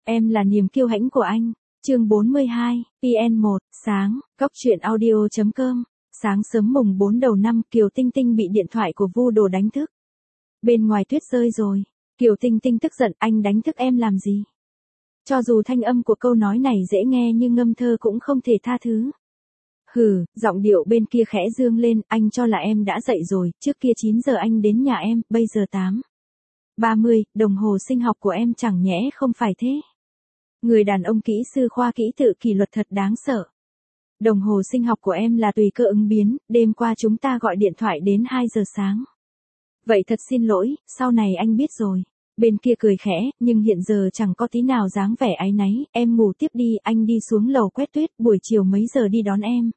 Em là niềm kiêu hãnh của anh. Chương 42, PN1, sáng, Cóc truyện audio.com. Sáng sớm mùng 4 đầu năm, Kiều Tinh Tinh bị điện thoại của Vu Đồ đánh thức. Bên ngoài tuyết rơi rồi. Kiều Tinh Tinh tức giận, anh đánh thức em làm gì? Cho dù thanh âm của câu nói này dễ nghe nhưng ngâm thơ cũng không thể tha thứ. Hừ, giọng điệu bên kia khẽ dương lên, anh cho là em đã dậy rồi, trước kia 9 giờ anh đến nhà em, bây giờ 8:30, đồng hồ sinh học của em chẳng nhẽ không phải thế. Người đàn ông kỹ sư khoa kỹ tự kỷ luật thật đáng sợ. Đồng hồ sinh học của em là tùy cơ ứng biến, đêm qua chúng ta gọi điện thoại đến 2 giờ sáng. Vậy thật xin lỗi, sau này anh biết rồi. Bên kia cười khẽ, nhưng hiện giờ chẳng có tí nào dáng vẻ áy náy, em ngủ tiếp đi, anh đi xuống lầu quét tuyết, buổi chiều mấy giờ đi đón em?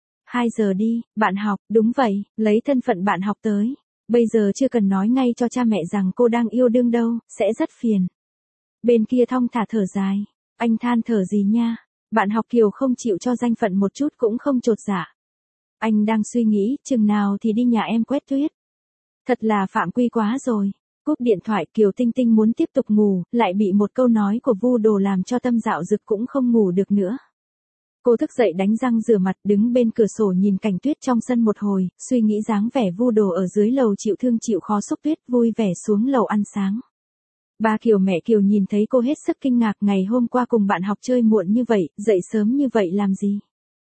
2 giờ đi, bạn học, đúng vậy, lấy thân phận bạn học tới. Bây giờ chưa cần nói ngay cho cha mẹ rằng cô đang yêu đương đâu, sẽ rất phiền. Bên kia thong thả thở dài, anh than thở gì nha, bạn học Kiều không chịu cho danh phận một chút cũng không chột dạ. Anh đang suy nghĩ, chừng nào thì đi nhà em quét tuyết. Thật là phạm quy quá rồi. Cúp điện thoại, Kiều Tinh Tinh muốn tiếp tục ngủ, lại bị một câu nói của Vu Đồ làm cho tâm dạo dực cũng không ngủ được nữa. Cô thức dậy đánh răng rửa mặt, đứng bên cửa sổ nhìn cảnh tuyết trong sân một hồi, suy nghĩ dáng vẻ Vu Đồ ở dưới lầu chịu thương chịu khó xúc tuyết, vui vẻ xuống lầu ăn sáng. Ba Kiều mẹ Kiều nhìn thấy cô hết sức kinh ngạc, ngày hôm qua cùng bạn học chơi muộn như vậy, dậy sớm như vậy làm gì?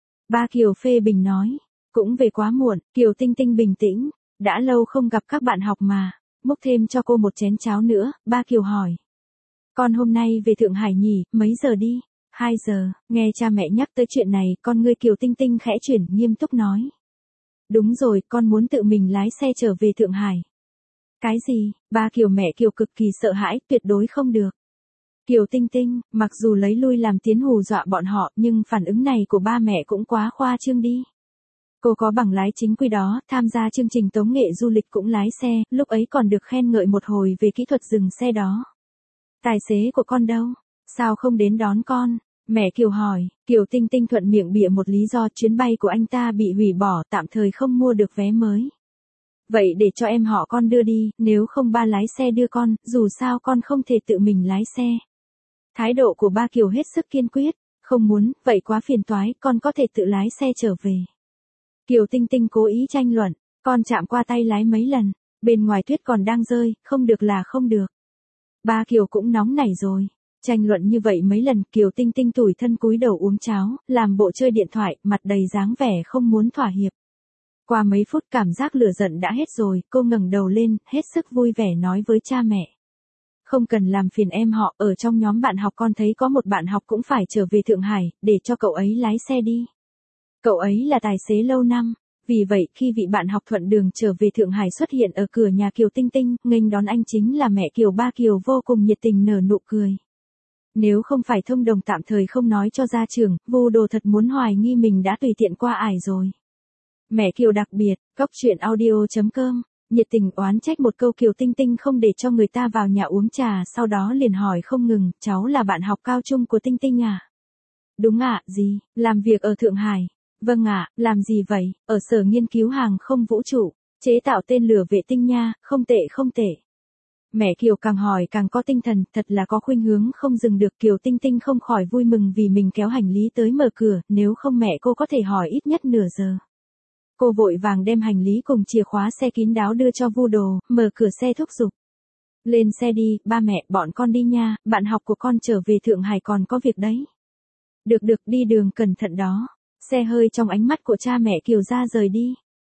Ba Kiều phê bình nói, cũng về quá muộn. Kiều Tinh Tinh bình tĩnh, đã lâu không gặp các bạn học mà, múc thêm cho cô một chén cháo nữa. Ba Kiều hỏi, con hôm nay về Thượng Hải nhỉ, mấy giờ đi? 2 giờ, nghe cha mẹ nhắc tới chuyện này, con ngươi Kiều Tinh Tinh khẽ chuyển, nghiêm túc nói. Đúng rồi, con muốn tự mình lái xe trở về Thượng Hải. Cái gì? Ba Kiều mẹ Kiều cực kỳ sợ hãi, tuyệt đối không được. Kiều Tinh Tinh, mặc dù lấy lui làm tiến hù dọa bọn họ, nhưng phản ứng này của ba mẹ cũng quá khoa trương đi. Cô có bằng lái chính quy đó, tham gia chương trình tống nghệ du lịch cũng lái xe, lúc ấy còn được khen ngợi một hồi về kỹ thuật dừng xe đó. Tài xế của con đâu? Sao không đến đón con? Mẹ Kiều hỏi. Kiều Tinh Tinh thuận miệng bịa một lý do, chuyến bay của anh ta bị hủy bỏ, tạm thời không mua được vé mới. Vậy để cho em họ con đưa đi, nếu không ba lái xe đưa con, dù sao con không thể tự mình lái xe. Thái độ của ba Kiều hết sức kiên quyết, không muốn, vậy quá phiền toái, con có thể tự lái xe trở về. Kiều Tinh Tinh cố ý tranh luận, con chạm qua tay lái mấy lần, bên ngoài tuyết còn đang rơi, không được là không được. Ba Kiều cũng nóng nảy rồi, tranh luận như vậy mấy lần, Kiều Tinh Tinh tủi thân cúi đầu uống cháo, làm bộ chơi điện thoại, mặt đầy dáng vẻ không muốn thỏa hiệp. Qua mấy phút cảm giác lửa giận đã hết rồi, cô ngẩng đầu lên, hết sức vui vẻ nói với cha mẹ. Không cần làm phiền em họ, ở trong nhóm bạn học con thấy có một bạn học cũng phải trở về Thượng Hải, để cho cậu ấy lái xe đi. Cậu ấy là tài xế lâu năm, vì vậy khi vị bạn học thuận đường trở về Thượng Hải xuất hiện ở cửa nhà Kiều Tinh Tinh, nghênh đón anh chính là mẹ Kiều. Ba Kiều vô cùng nhiệt tình nở nụ cười. Nếu không phải thông đồng tạm thời không nói cho gia trưởng, Vu Đồ thật muốn hoài nghi mình đã tùy tiện qua ải rồi. Mẹ Kiều đặc biệt, Cóc truyện audio.com, nhiệt tình oán trách một câu Kiều Tinh Tinh không để cho người ta vào nhà uống trà, sau đó liền hỏi không ngừng, cháu là bạn học cao trung của Tinh Tinh à? Đúng ạ, gì, làm việc ở Thượng Hải. Vâng ạ, làm gì vậy, ở sở nghiên cứu hàng không vũ trụ, chế tạo tên lửa vệ tinh nha, không tệ không tệ. Mẹ Kiều càng hỏi càng có tinh thần, thật là có khuynh hướng không dừng được. Kiều Tinh Tinh không khỏi vui mừng vì mình kéo hành lý tới mở cửa, nếu không mẹ cô có thể hỏi ít nhất nửa giờ. Cô vội vàng đem hành lý cùng chìa khóa xe kín đáo đưa cho Vu Đồ, mở cửa xe thúc giục. Lên xe đi, ba mẹ, bọn con đi nha, bạn học của con trở về Thượng Hải còn có việc đấy. Được được, đi đường cẩn thận đó. Xe hơi trong ánh mắt của cha mẹ Kiều ra rời đi.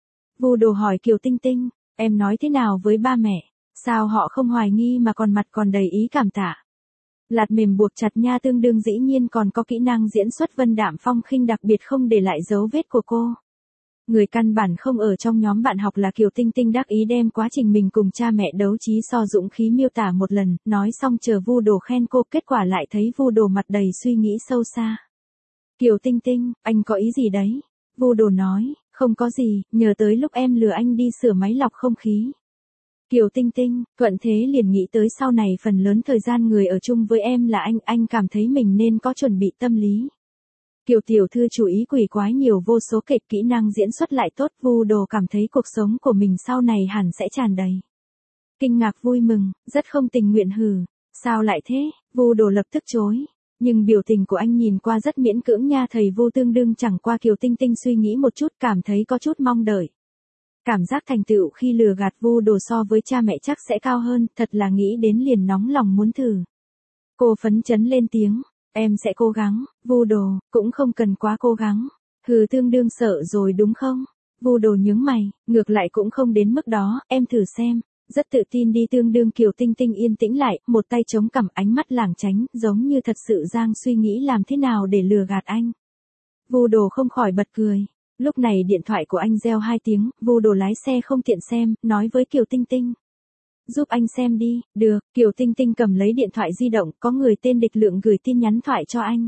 Vu Đồ hỏi Kiều Tinh Tinh, em nói thế nào với ba mẹ? Sao họ không hoài nghi mà còn mặt còn đầy ý cảm tạ? Lạt mềm buộc chặt nha, tương đương dĩ nhiên còn có kỹ năng diễn xuất vân đạm phong khinh đặc biệt không để lại dấu vết của cô. Người căn bản không ở trong nhóm bạn học là Kiều Tinh Tinh đắc ý đem quá trình mình cùng cha mẹ đấu trí so dũng khí miêu tả một lần, nói xong chờ Vu Đồ khen cô, kết quả lại thấy Vu Đồ mặt đầy suy nghĩ sâu xa. Kiều Tinh Tinh, anh có ý gì đấy? Vu Đồ nói, không có gì, nhờ tới lúc em lừa anh đi sửa máy lọc không khí. Kiều Tinh Tinh, thuận thế liền nghĩ tới sau này phần lớn thời gian người ở chung với em là anh cảm thấy mình nên có chuẩn bị tâm lý. Kiều tiểu thư chú ý quỷ quái nhiều vô số kịch, kỹ năng diễn xuất lại tốt, Vu Đồ cảm thấy cuộc sống của mình sau này hẳn sẽ tràn đầy kinh ngạc vui mừng, rất không tình nguyện hừ. Sao lại thế? Vu Đồ lập tức chối. Nhưng biểu tình của anh nhìn qua rất miễn cưỡng nha, thầy Vu tương đương chẳng qua Kiều Tinh Tinh suy nghĩ một chút cảm thấy có chút mong đợi. Cảm giác thành tựu khi lừa gạt Vu Đồ so với cha mẹ chắc sẽ cao hơn, thật là nghĩ đến liền nóng lòng muốn thử. Cô phấn chấn lên tiếng, em sẽ cố gắng, Vu Đồ, cũng không cần quá cố gắng. Hừ, tương đương sợ rồi đúng không? Vu Đồ nhướng mày, ngược lại cũng không đến mức đó, em thử xem. Rất tự tin đi, tương đương Kiều Tinh Tinh yên tĩnh lại, một tay chống cằm, ánh mắt lảng tránh, giống như thật sự đang suy nghĩ làm thế nào để lừa gạt anh. Vu Đồ không khỏi bật cười. Lúc này điện thoại của anh reo 2 tiếng, Vu Đồ lái xe không tiện xem, nói với Kiều Tinh Tinh. Giúp anh xem đi, được, Kiều Tinh Tinh cầm lấy điện thoại di động, có người tên Địch Lượng gửi tin nhắn thoại cho anh.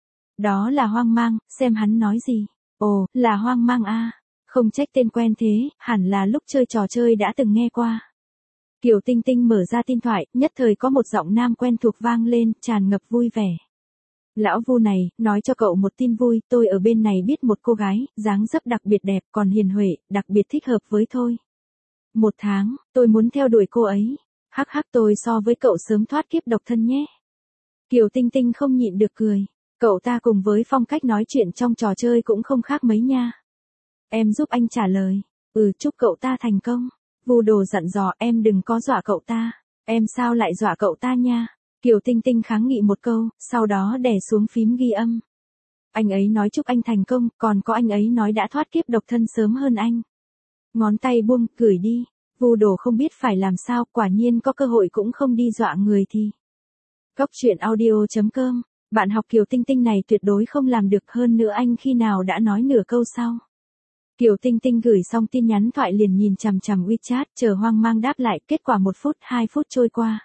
Đó là Hoang Mang, xem hắn nói gì. Ồ, là Hoang Mang à, không trách tên quen thế, hẳn là lúc chơi trò chơi đã từng nghe qua. Kiều Tinh Tinh mở ra tin thoại, nhất thời có một giọng nam quen thuộc vang lên, tràn ngập vui vẻ. Lão Vu này, nói cho cậu một tin vui, tôi ở bên này biết một cô gái, dáng dấp đặc biệt đẹp, còn hiền huệ, đặc biệt thích hợp với tôi. 1 tháng, tôi muốn theo đuổi cô ấy. Hắc hắc, tôi so với cậu sớm thoát kiếp độc thân nhé. Kiều Tinh Tinh không nhịn được cười. Cậu ta cùng với phong cách nói chuyện trong trò chơi cũng không khác mấy nha. Em giúp anh trả lời. Chúc cậu ta thành công. Vu Đồ dặn dò, em đừng có dọa cậu ta. Em sao lại dọa cậu ta nha? Kiều Tinh Tinh kháng nghị một câu, sau đó đè xuống phím ghi âm. Anh ấy nói chúc anh thành công, còn có anh ấy nói đã thoát kiếp độc thân sớm hơn anh. Ngón tay buông, gửi đi. Vu Đồ không biết phải làm sao, quả nhiên có cơ hội cũng không đi dọa người thì. Góc truyện audio.com. Bạn học Kiều Tinh Tinh này tuyệt đối không làm được, hơn nữa anh khi nào đã nói nửa câu sau. Kiều Tinh Tinh gửi xong tin nhắn thoại liền nhìn chằm chằm WeChat, chờ Hoang Mang đáp lại, kết quả 1 phút, 2 phút trôi qua.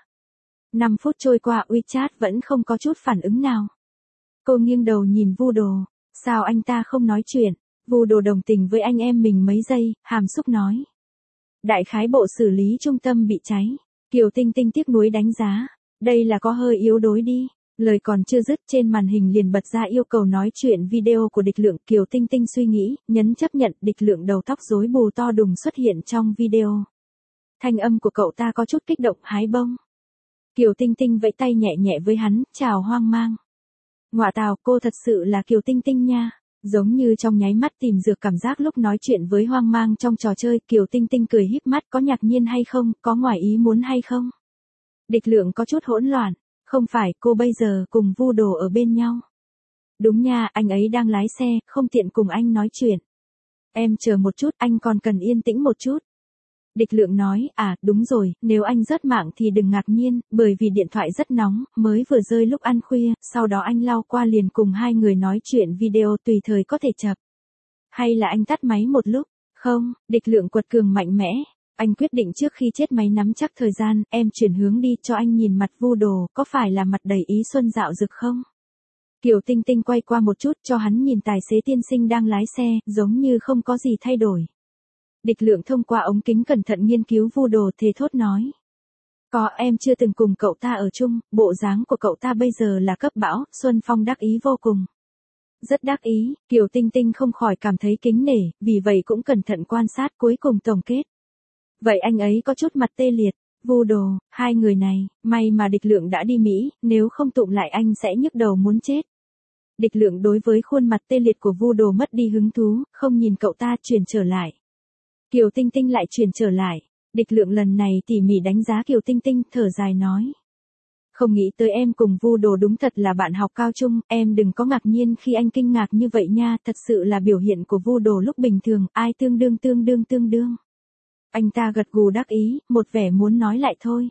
5 phút trôi qua, WeChat vẫn không có chút phản ứng nào. Cô nghiêng đầu nhìn Vu Đồ, sao anh ta không nói chuyện? Vu Đồ đồng tình với anh em mình mấy giây, hàm xúc nói. Đại khái bộ xử lý trung tâm bị cháy. Kiều Tinh Tinh tiếc nuối đánh giá, đây là có hơi yếu đuối đi. Lời còn chưa dứt, trên màn hình liền bật ra yêu cầu nói chuyện video của Địch Lượng. Kiều Tinh Tinh suy nghĩ, nhấn chấp nhận. Địch Lượng đầu tóc rối bù to đùng xuất hiện trong video. Thanh âm của cậu ta có chút kích động, hái bông. Kiều Tinh Tinh vẫy tay nhẹ nhẹ với hắn, chào Hoang Mang. Ngoạ tào, cô thật sự là Kiều Tinh Tinh nha. Giống như trong nháy mắt tìm được cảm giác lúc nói chuyện với Hoang Mang trong trò chơi. Kiều Tinh Tinh cười híp mắt, có ngạc nhiên hay không, có ngoài ý muốn hay không? Địch Lượng có chút hỗn loạn. Không phải, cô bây giờ cùng Vu Đồ ở bên nhau. Đúng nha, anh ấy đang lái xe, không tiện cùng anh nói chuyện. Em chờ một chút, anh còn cần yên tĩnh một chút. Địch Lượng nói, đúng rồi, nếu anh rớt mạng thì đừng ngạc nhiên, bởi vì điện thoại rất nóng, mới vừa rơi lúc ăn khuya, sau đó anh lao qua liền cùng 2 người nói chuyện video, tùy thời có thể chập. Hay là anh tắt máy một lúc? Không, Địch Lượng quật cường mạnh mẽ. Anh quyết định trước khi chết máy nắm chắc thời gian, em chuyển hướng đi cho anh nhìn mặt Vu Đồ, có phải là mặt đầy ý xuân dạo dực không? Kiều Tinh Tinh quay qua một chút cho hắn nhìn tài xế tiên sinh đang lái xe, giống như không có gì thay đổi. Địch Lượng thông qua ống kính cẩn thận nghiên cứu Vu Đồ, thề thốt nói. Có, em chưa từng cùng cậu ta ở chung, bộ dáng của cậu ta bây giờ là cấp bão. Xuân Phong đắc ý vô cùng. Rất đắc ý, Kiều Tinh Tinh không khỏi cảm thấy kính nể, vì vậy cũng cẩn thận quan sát, cuối cùng tổng kết. Vậy anh ấy có chút mặt tê liệt. Vu Đồ, 2 người này, may mà Địch Lượng đã đi Mỹ, nếu không tụm lại anh sẽ nhức đầu muốn chết. Địch Lượng đối với khuôn mặt tê liệt của Vu Đồ mất đi hứng thú, không nhìn cậu ta, chuyển trở lại. Kiều Tinh Tinh lại chuyển trở lại. Địch Lượng lần này tỉ mỉ đánh giá Kiều Tinh Tinh, thở dài nói. Không nghĩ tới em cùng Vu Đồ đúng thật là bạn học cao trung, em đừng có ngạc nhiên khi anh kinh ngạc như vậy nha, thật sự là biểu hiện của Vu Đồ lúc bình thường, ai tương đương. Anh ta gật gù đắc ý, một vẻ muốn nói lại thôi.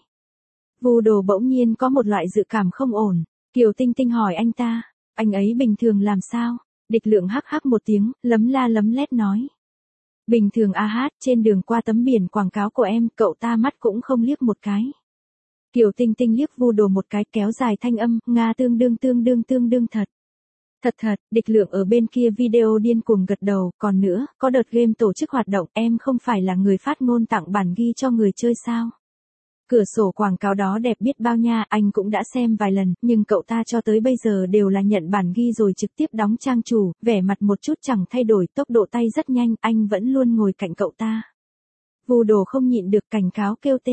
Vu Đồ bỗng nhiên có một loại dự cảm không ổn. Kiều Tinh Tinh hỏi anh ta, anh ấy bình thường làm sao? Địch Lượng hắc hắc một tiếng, lấm la lấm lét nói. Bình thường trên đường qua tấm biển quảng cáo của em, cậu ta mắt cũng không liếc một cái. Kiều Tinh Tinh liếc Vu Đồ một cái, kéo dài thanh âm, Nga tương đương thật. Thật, Địch Lượng ở bên kia video điên cuồng gật đầu, còn nữa, có đợt game tổ chức hoạt động, em không phải là người phát ngôn tặng bản ghi cho người chơi sao? Cửa sổ quảng cáo đó đẹp biết bao nha, anh cũng đã xem vài lần, nhưng cậu ta cho tới bây giờ đều là nhận bản ghi rồi trực tiếp đóng trang chủ, vẻ mặt một chút chẳng thay đổi, tốc độ tay rất nhanh, anh vẫn luôn ngồi cạnh cậu ta. Vu Đồ không nhịn được cảnh cáo kêu tên.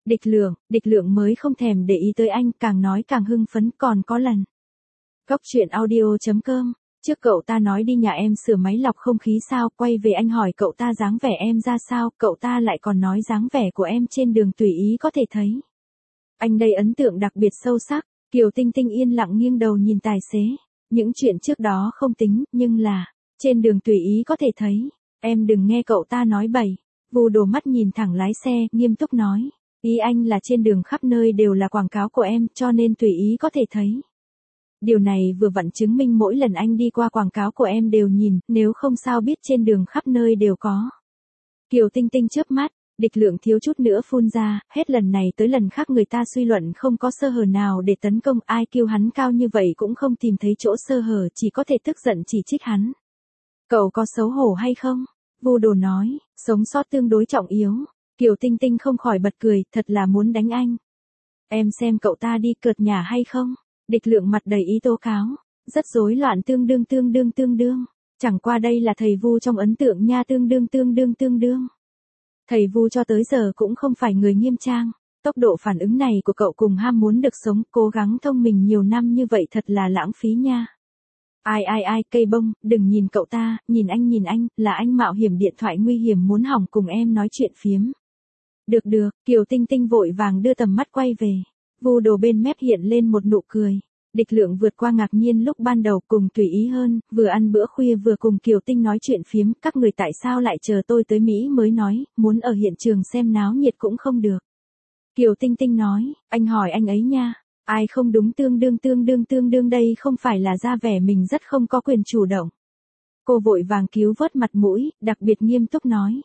Địch lượng mới không thèm để ý tới anh, càng nói càng hưng phấn. Còn có lần. Góc chuyện audio.com. Trước cậu ta nói đi nhà em sửa máy lọc không khí sao, quay về anh hỏi cậu ta dáng vẻ em ra sao, cậu ta lại còn nói dáng vẻ của em trên đường tùy ý có thể thấy. Anh đây ấn tượng đặc biệt sâu sắc. Kiều Tinh Tinh yên lặng nghiêng đầu nhìn tài xế. Những chuyện trước đó không tính, nhưng là, trên đường tùy ý có thể thấy. Em đừng nghe cậu ta nói bậy. Vu đổ mắt nhìn thẳng lái xe, nghiêm túc nói. Ý anh là trên đường khắp nơi đều là quảng cáo của em, cho nên tùy ý có thể thấy. Điều này vừa vặn chứng minh mỗi lần anh đi qua quảng cáo của em đều nhìn, nếu không sao biết trên đường khắp nơi đều có. Kiều Tinh Tinh chớp mắt, Địch Lượng thiếu chút nữa phun ra, hết lần này tới lần khác người ta suy luận không có sơ hở nào để tấn công, ai kêu hắn cao như vậy cũng không tìm thấy chỗ sơ hở, chỉ có thể tức giận chỉ trích hắn. Cậu có xấu hổ hay không? Vu Đồ nói, sống sót tương đối trọng yếu. Kiều Tinh Tinh không khỏi bật cười, thật là muốn đánh anh. Em xem cậu ta đi cợt nhả hay không? Địch Lượng mặt đầy ý tố cáo, rất rối loạn tương đương. Chẳng qua đây là thầy Vu trong ấn tượng nha, tương đương. Thầy Vu cho tới giờ cũng không phải người nghiêm trang, tốc độ phản ứng này của cậu cùng ham muốn được sống, cố gắng thông minh nhiều năm như vậy thật là lãng phí nha. Ai, cây bông, đừng nhìn cậu ta, nhìn anh, là anh mạo hiểm điện thoại nguy hiểm muốn hỏng cùng em nói chuyện phiếm. Được, Kiều Tinh Tinh vội vàng đưa tầm mắt quay về. Vu Đồ bên mép hiện lên một nụ cười. Địch Lượng vượt qua ngạc nhiên lúc ban đầu, cùng tùy ý hơn, vừa ăn bữa khuya vừa cùng Kiều Tinh nói chuyện phiếm, các người tại sao lại chờ tôi tới Mỹ mới nói, muốn ở hiện trường xem náo nhiệt cũng không được. Kiều Tinh Tinh nói, anh hỏi anh ấy nha, ai không đúng tương đương đây không phải là ra vẻ mình rất không có quyền chủ động. Cô vội vàng cứu vớt mặt mũi, đặc biệt nghiêm túc nói.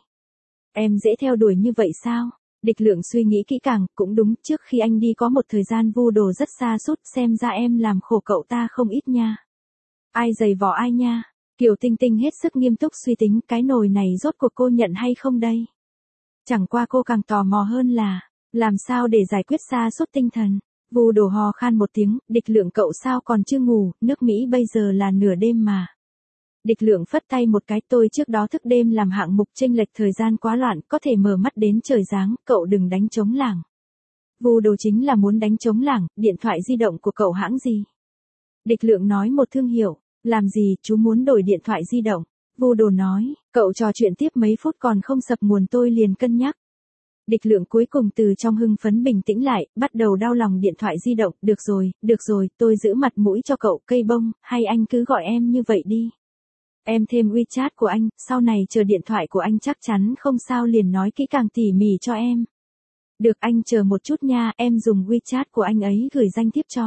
Em dễ theo đuổi như vậy sao? Địch Lượng suy nghĩ kỹ càng, cũng đúng, trước khi anh đi có một thời gian Vu Đồ rất xa sút, xem ra em làm khổ cậu ta không ít nha. Ai giày vò ai nha? Kiều Tinh Tinh hết sức nghiêm túc suy tính, cái nồi này rốt cuộc cô nhận hay không đây? Chẳng qua cô càng tò mò hơn là, làm sao để giải quyết xa sút tinh thần? Vu Đồ hò khan một tiếng, Địch Lượng cậu sao còn chưa ngủ, nước Mỹ bây giờ là nửa đêm mà. Địch Lượng phất tay một cái, tôi trước đó thức đêm làm hạng mục chênh lệch thời gian quá loạn, có thể mở mắt đến trời giáng, cậu đừng đánh trống lảng. Vu Đồ chính là muốn đánh trống lảng, điện thoại di động của cậu hãng gì? Địch Lượng nói một thương hiệu, làm gì, chú muốn đổi điện thoại di động. Vu Đồ nói, cậu trò chuyện tiếp mấy phút còn không sập nguồn tôi liền cân nhắc. Địch Lượng cuối cùng từ trong hưng phấn bình tĩnh lại, bắt đầu đau lòng điện thoại di động, được rồi, tôi giữ mặt mũi cho cậu, cây bông, hay anh cứ gọi em như vậy đi. Em thêm WeChat của anh, sau này chờ điện thoại của anh chắc chắn không sao liền nói kỹ càng tỉ mỉ cho em. Được anh chờ một chút nha, em dùng WeChat của anh ấy gửi danh thiếp cho.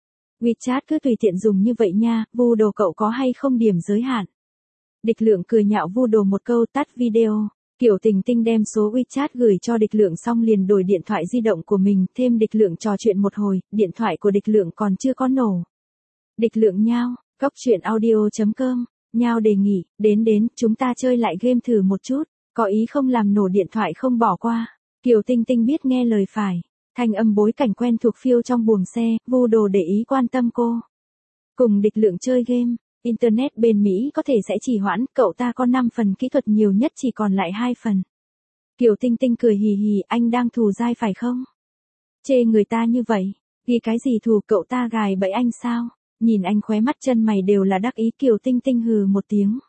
WeChat cứ tùy tiện dùng như vậy nha, Vu Đồ cậu có hay không điểm giới hạn. Địch Lượng cười nhạo Vu Đồ một câu tắt video. Kiều Tinh Tinh đem số WeChat gửi cho Địch Lượng xong liền đổi điện thoại di động của mình, thêm Địch Lượng trò chuyện một hồi, điện thoại của Địch Lượng còn chưa có nổ. Địch Lượng nhao, góc chuyện audio.com. Nhao đề nghị, đến, chúng ta chơi lại game thử một chút, có ý không làm nổ điện thoại không bỏ qua. Kiều Tinh Tinh biết nghe lời phải, thanh âm bối cảnh quen thuộc phiêu trong buồng xe, Vu Đồ để ý quan tâm cô. Cùng Địch Lượng chơi game, Internet bên Mỹ có thể sẽ trì hoãn, cậu ta có 5 phần kỹ thuật nhiều nhất chỉ còn lại 2 phần. Kiều Tinh Tinh cười hì hì, anh đang thù dai phải không? Chê người ta như vậy, vì cái gì thù, cậu ta gài bẫy anh sao? Nhìn anh khóe mắt chân mày đều là đắc ý, Kiều Tinh Tinh hừ một tiếng.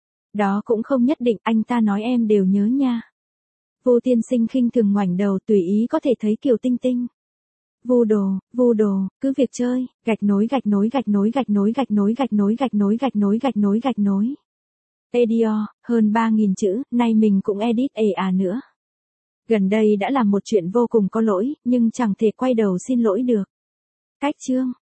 Đó cũng không nhất định, anh ta nói em đều nhớ nha. Vu tiên sinh khinh thường ngoảnh đầu, tùy ý có thể thấy Kiều Tinh Tinh. Vu Đồ, cứ việc chơi, gạch nối. Edio, hơn 3.000 chữ, nay mình cũng edit nữa. Gần đây đã làm một chuyện vô cùng có lỗi, nhưng chẳng thể quay đầu xin lỗi được. Cách chương.